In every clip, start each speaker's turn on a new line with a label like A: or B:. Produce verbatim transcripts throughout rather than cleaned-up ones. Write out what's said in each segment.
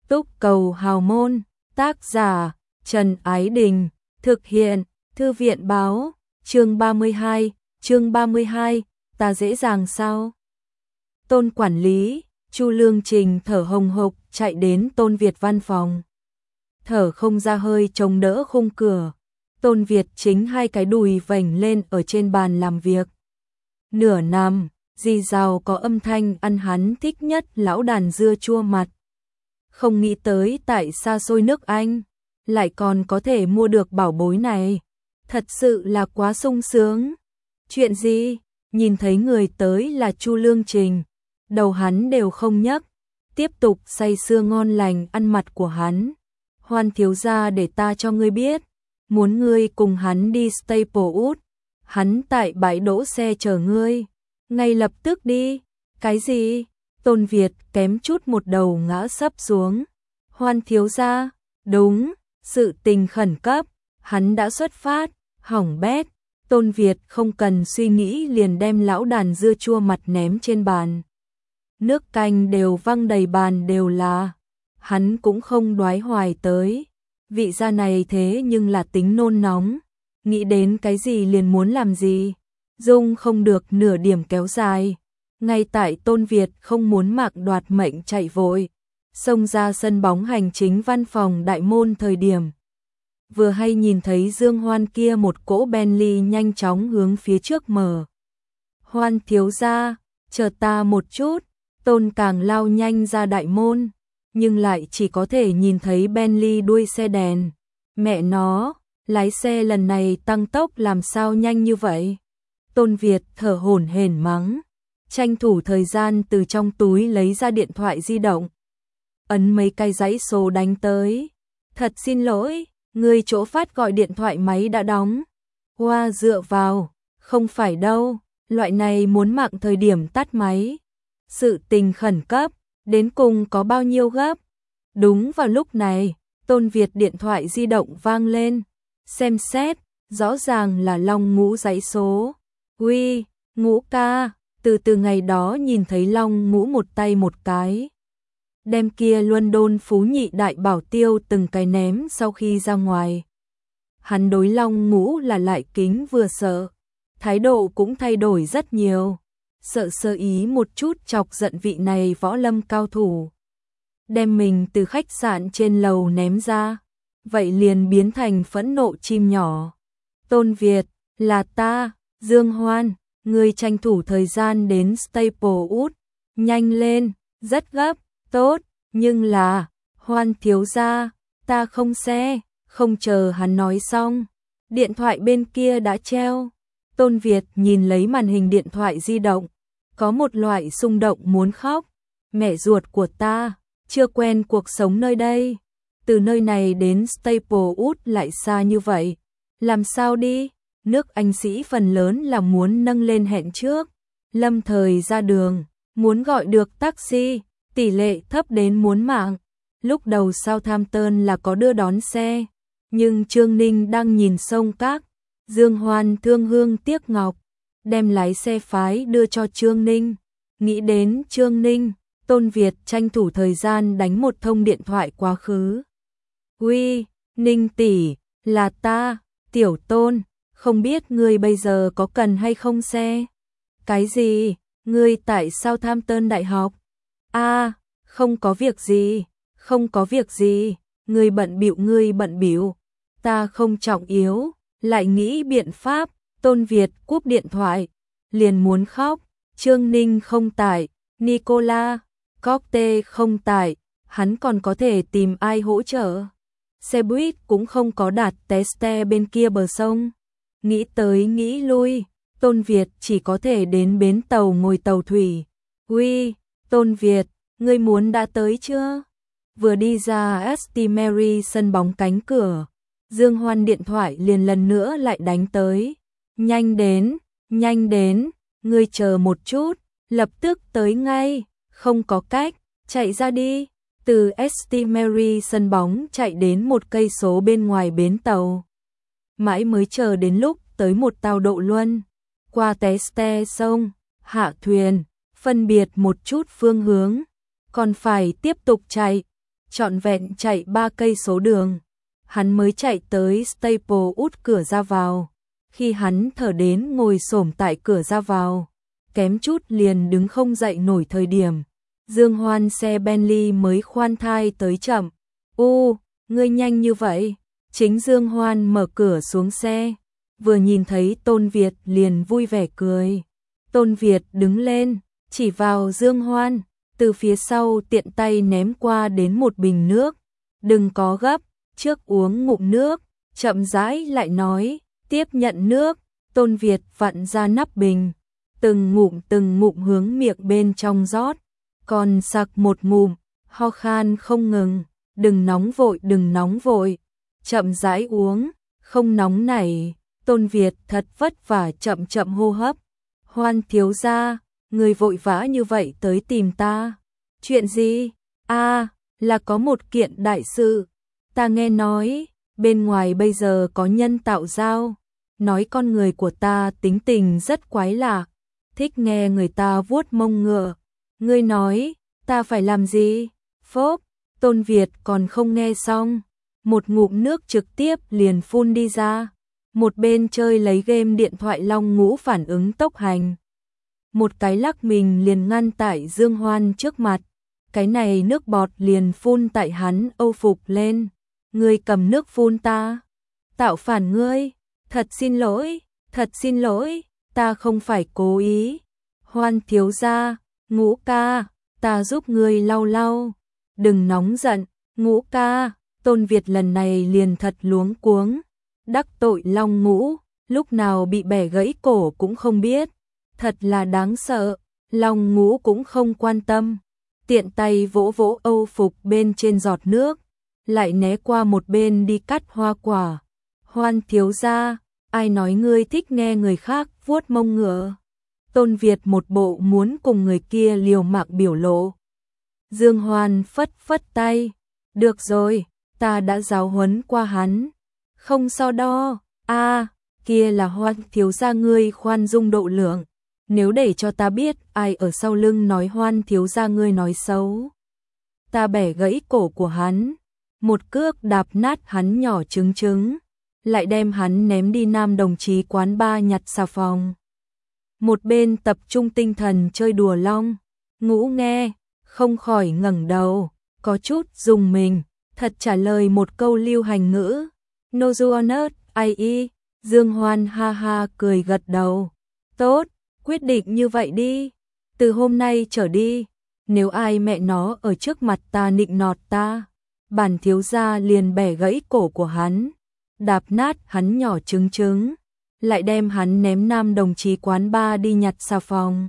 A: Túc Cầu Hào Môn, tác giả Trần Ái Đình, thực hiện Thư viện Báo, chương ba mươi hai, chương ba mươi hai, ta dễ dàng sao? Tôn quản lý, Chu Lương Trình thở hồng hộc chạy đến Tôn Việt văn phòng. Thở không ra hơi chống đỡ khung cửa. Tôn Việt chính hai cái đùi vểnh lên ở trên bàn làm việc. Nửa nằm, rì rào có âm thanh ăn hắn thích nhất lão đàn dưa chua mặt. Không nghĩ tới tại xa xôi nước Anh, lại còn có thể mua được bảo bối này. Thật sự là quá sung sướng. Chuyện gì? Nhìn thấy người tới là Chu Lương Trình. Đầu hắn đều không nhấc. Tiếp tục say sưa ngon lành ăn mặt của hắn. Hoan thiếu gia để ta cho ngươi biết. Muốn ngươi cùng hắn đi Staplewood. Hắn tại bãi đỗ xe chờ ngươi. Ngay lập tức đi. Cái gì? Tôn Việt kém chút một đầu ngã sấp xuống. Hoan thiếu gia, đúng, sự tình khẩn cấp, hắn đã xuất phát, hỏng bét. Tôn Việt không cần suy nghĩ liền đem lão đàn dưa chua mặt ném trên bàn. Nước canh đều văng đầy bàn đều là. Hắn cũng không đoái hoài tới. Vị gia này thế nhưng là tính nôn nóng. Nghĩ đến cái gì liền muốn làm gì. Dung không được nửa điểm kéo dài. Ngay tại Tôn Việt không muốn mạc đoạt mệnh chạy vội, xông ra sân bóng hành chính văn phòng đại môn thời điểm. Vừa hay nhìn thấy Dương Hoan kia một cỗ Bentley nhanh chóng hướng phía trước mở. Hoan thiếu gia, chờ ta một chút. Tôn càng lao nhanh ra đại môn, nhưng lại chỉ có thể nhìn thấy Bentley đuôi xe đèn. Mẹ nó, lái xe lần này tăng tốc làm sao nhanh như vậy? Tôn Việt thở hổn hển mắng. Tranh thủ thời gian từ trong túi lấy ra điện thoại di động. Ấn mấy cái dãy số đánh tới. Thật xin lỗi, người chỗ phát gọi điện thoại máy đã đóng. Hoa dựa vào, không phải đâu, loại này muốn mạng thời điểm tắt máy. Sự tình khẩn cấp, đến cùng có bao nhiêu gấp. Đúng vào lúc này, Tôn Việt điện thoại di động vang lên. Xem xét, rõ ràng là Long Ngũ dãy số. Uy, Ngũ ca. Từ từ ngày đó nhìn thấy Long Ngũ một tay một cái. Đem kia London phú nhị đại bảo tiêu từng cái ném sau khi ra ngoài. Hắn đối Long Ngũ là lại kính vừa sợ. Thái độ cũng thay đổi rất nhiều. Sợ sơ ý một chút chọc giận vị này võ lâm cao thủ. Đem mình từ khách sạn trên lầu ném ra. Vậy liền biến thành phẫn nộ chim nhỏ. Tôn Việt, là ta, Dương Hoan. Người tranh thủ thời gian đến Staplewood, nhanh lên, rất gấp, tốt, nhưng là, Hoan thiếu gia, ta không xe, không chờ hắn nói xong. Điện thoại bên kia đã treo. Tôn Việt nhìn lấy màn hình điện thoại di động, có một loại xung động muốn khóc. Mẹ ruột của ta, chưa quen cuộc sống nơi đây. Từ nơi này đến Staplewood lại xa như vậy, làm sao đi? Nước Anh sĩ phần lớn là muốn nâng lên hẹn trước, lâm thời ra đường, muốn gọi được taxi, tỷ lệ thấp đến muốn mạng. Lúc đầu Southampton là có đưa đón xe, nhưng Trương Ninh đang nhìn sông Các, Dương Hoan thương hương tiếc ngọc, đem lái xe phái đưa cho Trương Ninh. Nghĩ đến Trương Ninh, Tôn Việt tranh thủ thời gian đánh một thông điện thoại quá khứ. Uy, Ninh tỷ, là ta, Tiểu Tôn. Không biết ngươi bây giờ có cần hay không xe? Cái gì? Ngươi tại Southampton đại học? A, à, không có việc gì, không có việc gì, ngươi bận bịu ngươi bận bịu. Ta không trọng yếu, lại nghĩ biện pháp. Tôn Việt cúp điện thoại, liền muốn khóc. Trương Ninh không tại, Nicola, Cocte không tại, hắn còn có thể tìm ai hỗ trợ. Xe buýt cũng không có đặt teste bên kia bờ sông. Nghĩ tới nghĩ lui, Tôn Việt chỉ có thể đến bến tàu ngồi tàu thủy. Uy, Tôn Việt, ngươi muốn đã tới chưa? Vừa đi ra St Mary sân bóng cánh cửa, Dương Hoan điện thoại liền lần nữa lại đánh tới. Nhanh đến, nhanh đến, ngươi chờ một chút, lập tức tới ngay, không có cách, chạy ra đi. Từ St Mary sân bóng chạy đến một cây số bên ngoài bến tàu. Mãi mới chờ đến lúc tới một tàu độ luân, qua Teste sông, hạ thuyền, phân biệt một chút phương hướng, còn phải tiếp tục chạy. trọn vẹn chạy ba cây số đường. Hắn mới chạy tới Staplewood cửa ra vào. Khi hắn thở đến ngồi xổm tại cửa ra vào, kém chút liền đứng không dậy nổi thời điểm, Dương Hoan xe Bentley mới khoan thai tới chậm. "U, ngươi nhanh như vậy?" Chính Dương Hoan mở cửa xuống xe, vừa nhìn thấy Tôn Việt liền vui vẻ cười. Tôn Việt đứng lên, chỉ vào Dương Hoan, từ phía sau tiện tay ném qua đến một bình nước. "Đừng có gấp, trước uống ngụm nước." Chậm rãi lại nói, tiếp nhận nước. Tôn Việt vặn ra nắp bình, từng ngụm từng ngụm hướng miệng bên trong rót, còn sặc một ngụm, ho khan không ngừng. "Đừng nóng vội, đừng nóng vội, chậm rãi uống, không nóng nảy." Tôn Việt thật vất vả chậm chậm hô hấp. "Hoan thiếu gia, người vội vã như vậy tới tìm ta. Chuyện gì?" "A, à, là có một kiện đại sự. Ta nghe nói, bên ngoài bây giờ có nhân tạo dao. Nói con người của ta tính tình rất quái lạ, thích nghe người ta vuốt mông ngựa. Ngươi nói, ta phải làm gì?" Phốp, Tôn Việt còn không nghe xong, một ngụm nước trực tiếp liền phun đi ra. Một bên chơi lấy game điện thoại Long Ngũ phản ứng tốc hành, một cái lắc mình liền ngăn tại Dương Hoan trước mặt. Cái này nước bọt liền phun tại hắn âu phục lên. "Ngươi cầm nước phun ta, tạo phản ngươi, thật xin lỗi, thật xin lỗi, ta không phải cố ý." "Hoan thiếu gia, Ngũ ca, ta giúp ngươi lau lau." "Đừng nóng giận, Ngũ ca." Tôn Việt lần này liền thật luống cuống, đắc tội Long Ngũ, lúc nào bị bẻ gãy cổ cũng không biết, thật là đáng sợ. Long Ngũ cũng không quan tâm, tiện tay vỗ vỗ âu phục bên trên giọt nước, lại né qua một bên đi cắt hoa quả. "Hoan thiếu gia, ai nói ngươi thích nghe người khác vuốt mông ngựa?" Tôn Việt một bộ muốn cùng người kia liều mạng biểu lộ. Dương Hoan phất phất tay, "Được rồi, ta đã giáo huấn qua hắn, không so đo." "A, à, kia là Hoan thiếu gia ngươi khoan dung độ lượng. Nếu để cho ta biết ai ở sau lưng nói Hoan thiếu gia ngươi nói xấu, ta bẻ gãy cổ của hắn, một cước đạp nát hắn nhỏ trứng trứng, lại đem hắn ném đi Nam Đồng Chí quán ba nhặt xà phòng." Một bên tập trung tinh thần chơi đùa Long Ngũ nghe, không khỏi ngẩng đầu, có chút rùng mình, thật trả lời một câu lưu hành ngữ. "No you on earth, I E." Dương Hoan ha ha cười gật đầu. "Tốt, quyết định như vậy đi. Từ hôm nay trở đi, nếu ai mẹ nó ở trước mặt ta nịnh nọt ta, bản thiếu gia liền bẻ gãy cổ của hắn, đạp nát hắn nhỏ trứng trứng, lại đem hắn ném Nam Đồng Chí quán ba đi nhặt xà phòng."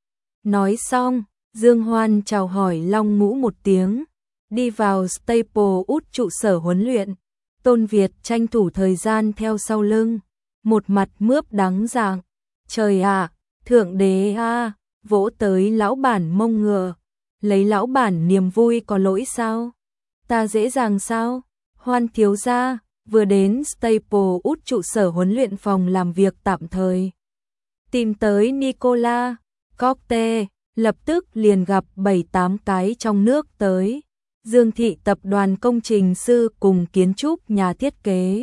A: Nói xong, Dương Hoan chào hỏi Long Ngũ một tiếng, đi vào Staplewood trụ sở huấn luyện. Tôn Việt tranh thủ thời gian theo sau lưng, một mặt mướp đắng dạng. "Trời ạ, thượng đế a, vỗ tới lão bản mông ngựa, lấy lão bản niềm vui có lỗi sao? Ta dễ dàng sao?" "Hoan thiếu gia, vừa đến Staplewood trụ sở huấn luyện phòng làm việc tạm thời, tìm tới Nicola Cockte, lập tức liền gặp bảy tám cái trong nước tới. Dương thị tập đoàn công trình sư cùng kiến trúc nhà thiết kế.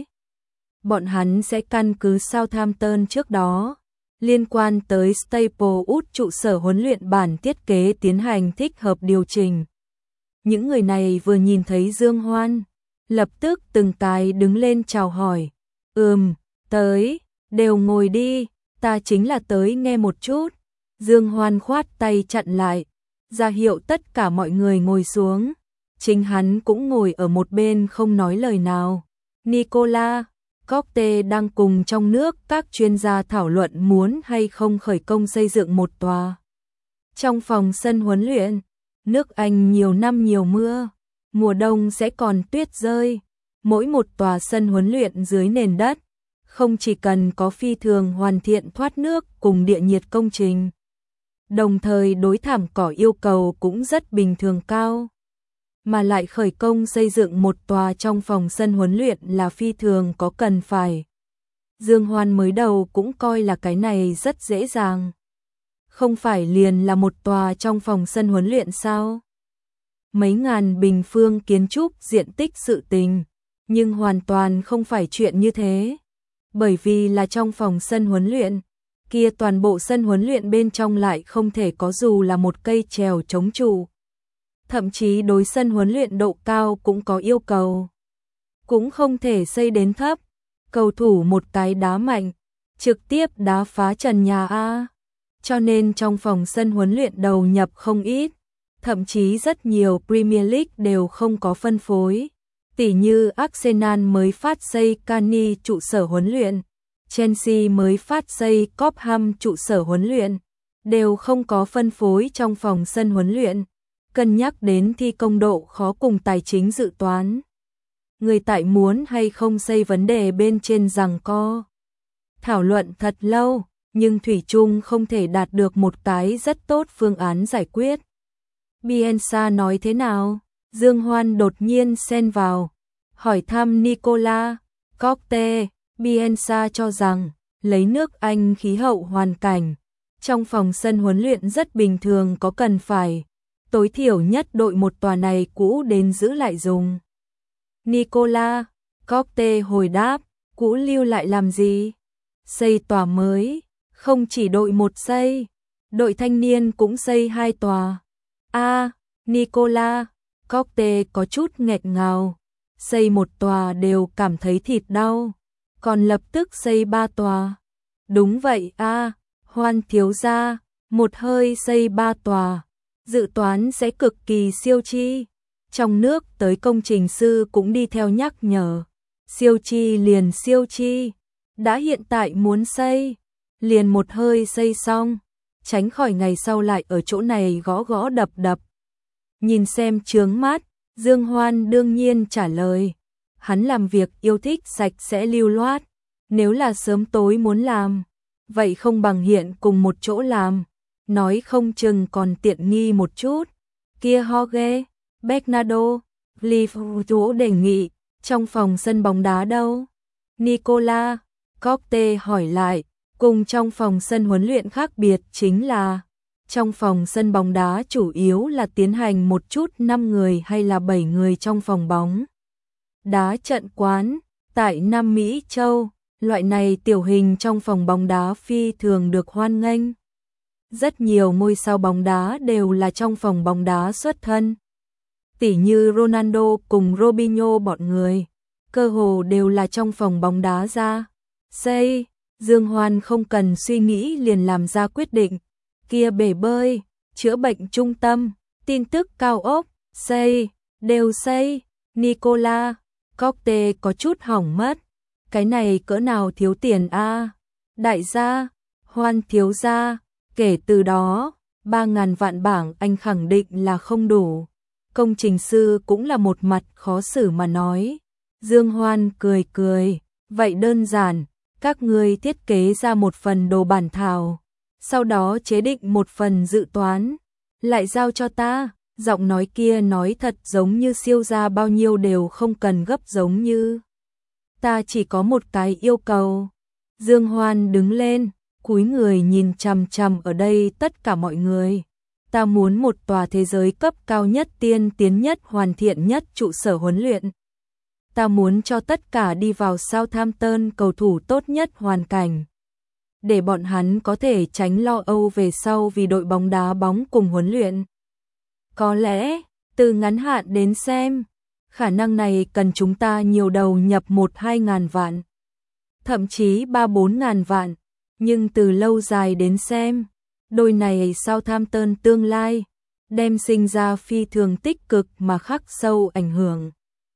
A: Bọn hắn sẽ căn cứ Southampton trước đó, liên quan tới Staplewood trụ sở huấn luyện bản thiết kế tiến hành thích hợp điều chỉnh." Những người này vừa nhìn thấy Dương Hoan, lập tức từng cái đứng lên chào hỏi. "Ừm, tới, đều ngồi đi, ta chính là tới nghe một chút." Dương Hoan khoát tay chặn lại, ra hiệu tất cả mọi người ngồi xuống. Chính hắn cũng ngồi ở một bên không nói lời nào. Nicola Cockte đang cùng trong nước các chuyên gia thảo luận muốn hay không khởi công xây dựng một tòa. Trong phòng sân huấn luyện, nước Anh nhiều năm nhiều mưa, mùa đông sẽ còn tuyết rơi. Mỗi một tòa sân huấn luyện dưới nền đất, không chỉ cần có phi thường hoàn thiện thoát nước cùng địa nhiệt công trình, đồng thời đối thảm cỏ yêu cầu cũng rất bình thường cao, mà lại khởi công xây dựng một tòa trong phòng sân huấn luyện là phi thường có cần phải. Dương Hoan mới đầu cũng coi là cái này rất dễ dàng. Không phải liền là một tòa trong phòng sân huấn luyện sao? mấy ngàn bình phương kiến trúc diện tích sự tình, nhưng hoàn toàn không phải chuyện như thế. Bởi vì là trong phòng sân huấn luyện, kia toàn bộ sân huấn luyện bên trong lại không thể có dù là một cây chèo chống trụ. Thậm chí đối sân huấn luyện độ cao cũng có yêu cầu. Cũng không thể xây đến thấp, cầu thủ một cái đá mạnh, trực tiếp đá phá trần nhà A. Cho nên trong phòng sân huấn luyện đầu nhập không ít, thậm chí rất nhiều Premier League đều không có phân phối. Tỷ như Arsenal mới phát xây Cani trụ sở huấn luyện, Chelsea mới phát xây Cobham trụ sở huấn luyện, đều không có phân phối trong phòng sân huấn luyện. Cân nhắc đến thi công độ khó cùng tài chính dự toán, người tại muốn hay không xây vấn đề bên trên giằng co. Thảo luận thật lâu, nhưng thủy chung không thể đạt được một cái rất tốt phương án giải quyết. Bielsa nói thế nào? Dương Hoan đột nhiên xen vào, hỏi thăm Nicola Cote. Bielsa cho rằng, lấy nước Anh khí hậu hoàn cảnh, trong phòng sân huấn luyện rất bình thường có cần phải, tối thiểu nhất đội một tòa này cũ đến giữ lại dùng. Nicola Cote hồi đáp, cũ lưu lại làm gì? Xây tòa mới, không chỉ đội một xây, đội thanh niên cũng xây hai tòa. A, à, Nicola Cote có chút nghẹn ngào, xây một tòa đều cảm thấy thịt đau, còn lập tức xây ba tòa. Đúng vậy a, à, Hoan thiếu gia, một hơi xây ba tòa, dự toán sẽ cực kỳ siêu chi. Trong nước tới công trình sư cũng đi theo nhắc nhở, siêu chi liền siêu chi, đã hiện tại muốn xây, liền một hơi xây xong, tránh khỏi ngày sau lại ở chỗ này gõ gõ đập đập. Nhìn xem chướng mắt, Dương Hoan đương nhiên trả lời, hắn làm việc yêu thích sạch sẽ lưu loát, nếu là sớm tối muốn làm, vậy không bằng hiện cùng một chỗ làm, nói không chừng còn tiện nghi một chút. Kia Jorge Bernardo Liverpool đề nghị, trong phòng sân bóng đá đâu? Nicola Cote hỏi lại, cùng trong phòng sân huấn luyện khác biệt chính là, trong phòng sân bóng đá chủ yếu là tiến hành một chút năm người hay là bảy người trong phòng bóng đá trận quán, tại Nam Mỹ Châu, loại này tiểu hình trong phòng bóng đá phi thường được hoan nghênh. Rất nhiều ngôi sao bóng đá đều là trong phòng bóng đá xuất thân. Tỷ như Ronaldo cùng Robinho bọn người, cơ hồ đều là trong phòng bóng đá ra. Xây, Dương Hoan không cần suy nghĩ liền làm ra quyết định. Kia bể bơi, chữa bệnh trung tâm, tin tức cao ốc, xây, đều xây. Nicola Cote có chút hỏng mất. Cái này cỡ nào thiếu tiền a? À? Đại gia, Hoan thiếu gia, kể từ đó, ba ngàn vạn bảng Anh khẳng định là không đủ. Công trình sư cũng là một mặt khó xử mà nói. Dương Hoan cười cười, vậy đơn giản, các ngươi thiết kế ra một phần đồ bản thảo, sau đó chế định một phần dự toán, lại giao cho ta. Giọng nói kia nói thật giống như siêu gia bao nhiêu đều không cần gấp, giống như ta chỉ có một cái yêu cầu. Dương Hoan đứng lên, cúi người nhìn chằm chằm ở đây tất cả mọi người. Ta muốn một tòa thế giới cấp cao nhất, tiên tiến nhất, hoàn thiện nhất trụ sở huấn luyện. Ta muốn cho tất cả đi vào Southampton cầu thủ tốt nhất hoàn cảnh, để bọn hắn có thể tránh lo âu về sau vì đội bóng đá bóng cùng huấn luyện. Có lẽ, từ ngắn hạn đến xem, khả năng này cần chúng ta nhiều đầu nhập một hai ngàn vạn, thậm chí ba bốn ngàn vạn, nhưng từ lâu dài đến xem, đôi này Southampton tương lai, đem sinh ra phi thường tích cực mà khắc sâu ảnh hưởng.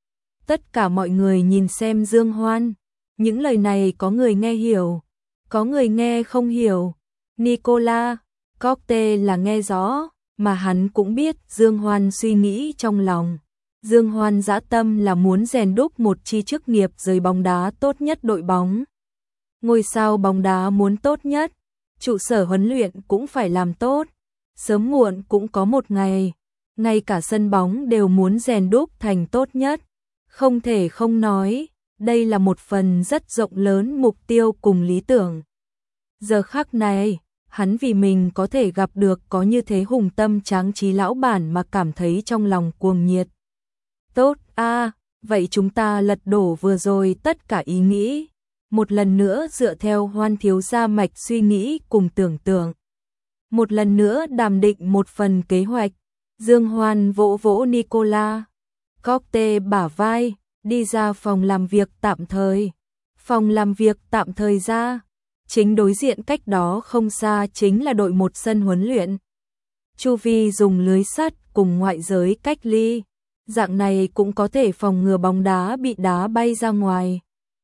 A: Tất cả mọi người nhìn xem Dương Hoan, những lời này có người nghe hiểu, có người nghe không hiểu. Nicola Cote là nghe rõ, mà hắn cũng biết Dương Hoan suy nghĩ trong lòng. Dương Hoan dã tâm là muốn rèn đúc một chi chức nghiệp giới bóng đá tốt nhất đội bóng. Ngôi sao bóng đá muốn tốt nhất, trụ sở huấn luyện cũng phải làm tốt. Sớm muộn cũng có một ngày, ngay cả sân bóng đều muốn rèn đúc thành tốt nhất. Không thể không nói, đây là một phần rất rộng lớn mục tiêu cùng lý tưởng. Giờ khắc này, Hắn vì mình có thể gặp được có như thế hùng tâm tráng trí lão bản mà cảm thấy trong lòng cuồng nhiệt. Tốt a, vậy chúng ta lật đổ vừa rồi tất cả ý nghĩ, một lần nữa dựa theo Hoan thiếu gia mạch suy nghĩ cùng tưởng tượng. Một lần nữa đàm định một phần kế hoạch. Dương Hoan vỗ vỗ Nicola Cocte bả vai, đi ra phòng làm việc tạm thời. Phòng làm việc tạm thời ra, chính đối diện cách đó không xa chính là đội một sân huấn luyện. Chu vi dùng lưới sắt cùng ngoại giới cách ly, dạng này cũng có thể phòng ngừa bóng đá bị đá bay ra ngoài.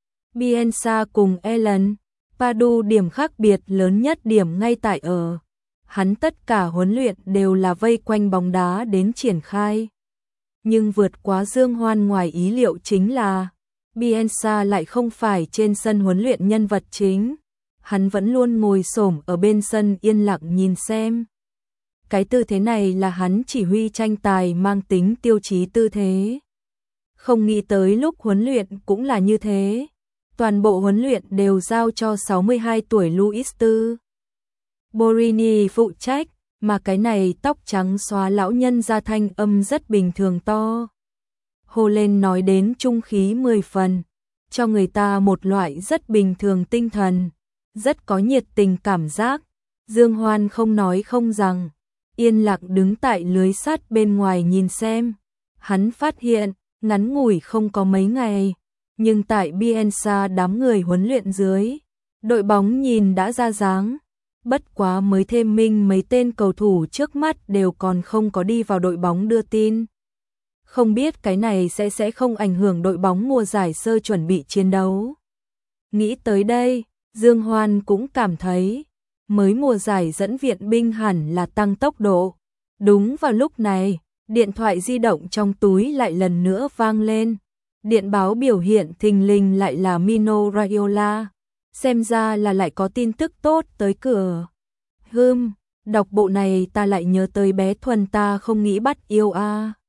A: Bielsa cùng Ellen Padu điểm khác biệt lớn nhất điểm ngay tại ở. Hắn tất cả huấn luyện đều là vây quanh bóng đá đến triển khai. Nhưng vượt quá Dương Hoan ngoài ý liệu chính là Bielsa lại không phải trên sân huấn luyện nhân vật chính. Hắn vẫn luôn ngồi xổm ở bên sân yên lặng nhìn xem. Cái tư thế này là hắn chỉ huy tranh tài mang tính tiêu chí tư thế. Không nghĩ tới lúc huấn luyện cũng là như thế. Toàn bộ huấn luyện đều giao cho sáu mươi hai tuổi Luis Tư Borini phụ trách, mà cái này tóc trắng xóa lão nhân ra thanh âm rất bình thường to. Hô lên nói đến trung khí mười phần, cho người ta một loại rất bình thường tinh thần, rất có nhiệt tình cảm giác. Dương Hoan không nói không rằng, yên lặng đứng tại lưới sắt bên ngoài nhìn xem. Hắn phát hiện, ngắn ngủi không có mấy ngày, nhưng tại Bielsa đám người huấn luyện dưới, đội bóng nhìn đã ra dáng. Bất quá mới thêm minh mấy tên cầu thủ trước mắt đều còn không có đi vào đội bóng đưa tin. Không biết cái này sẽ sẽ không ảnh hưởng đội bóng mùa giải sơ chuẩn bị chiến đấu. Nghĩ tới đây, Dương Hoan cũng cảm thấy, mới mùa giải dẫn viện binh hẳn là tăng tốc độ. Đúng vào lúc này, điện thoại di động trong túi lại lần nữa vang lên. Điện báo biểu hiện thình lình lại là Mino Raiola. Xem ra là lại có tin tức tốt tới cửa. Hừm, đọc bộ này ta lại nhớ tới bé Thuần ta không nghĩ bắt yêu a. À.